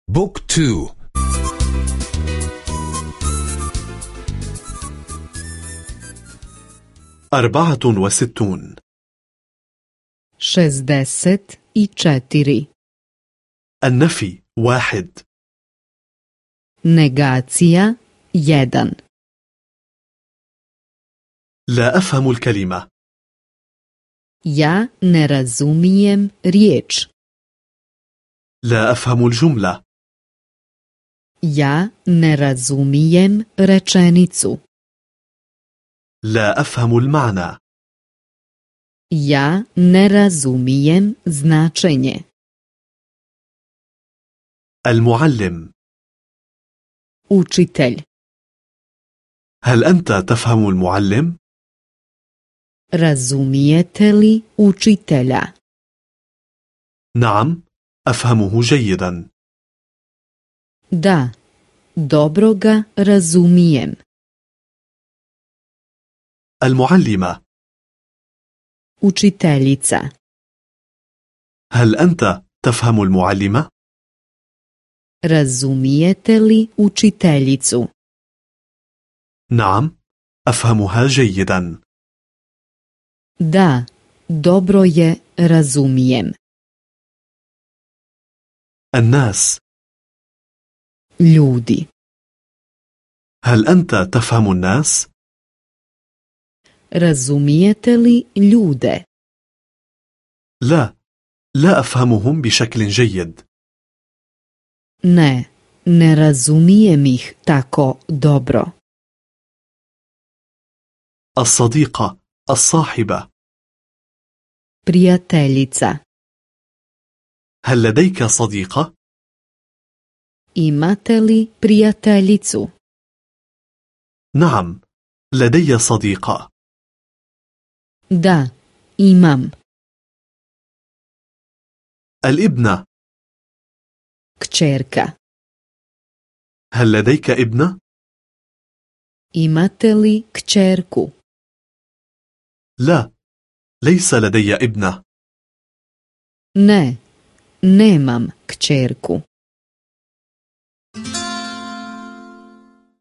بوك تو. 64. 64. النفي 1. Negacija 1. لا أفهم الكلمة. Ja ne razumijem riječ. لا أفهم الجملة. Ja ne razumijem rečenicu. لا أفهم المعنى. Ja ne razumijem značenje. المعلم. Učitelj. هل أنت تفهم المعلم؟ Razumijete li učitelja? نعم، أفهمه جيدا. Da, dobro ga razumijem. المعلمة. Učiteljica. هل أنت تفهم المعلمة؟ Razumijete li učiteljicu? نعم، أفهمها جيدا. Da, dobro je razumijem. الناس. Ljudi. هل أنت تفهم الناس؟ Razumijete li ljude? لا، لا أفهمهم بشكل جيد. Ne, ne razumijem ih tako dobro. الصديقة، الصاحبة. Prijateljica. هل لديك صديقة؟ Imate li prijateljicu? نعم، لدي صديقة. Da, imam. الابنة. Kćerka. هل لديك ابنة؟ Imate li kćerku? لا، ليس لدي ابنة. Ne, nemam kćerku.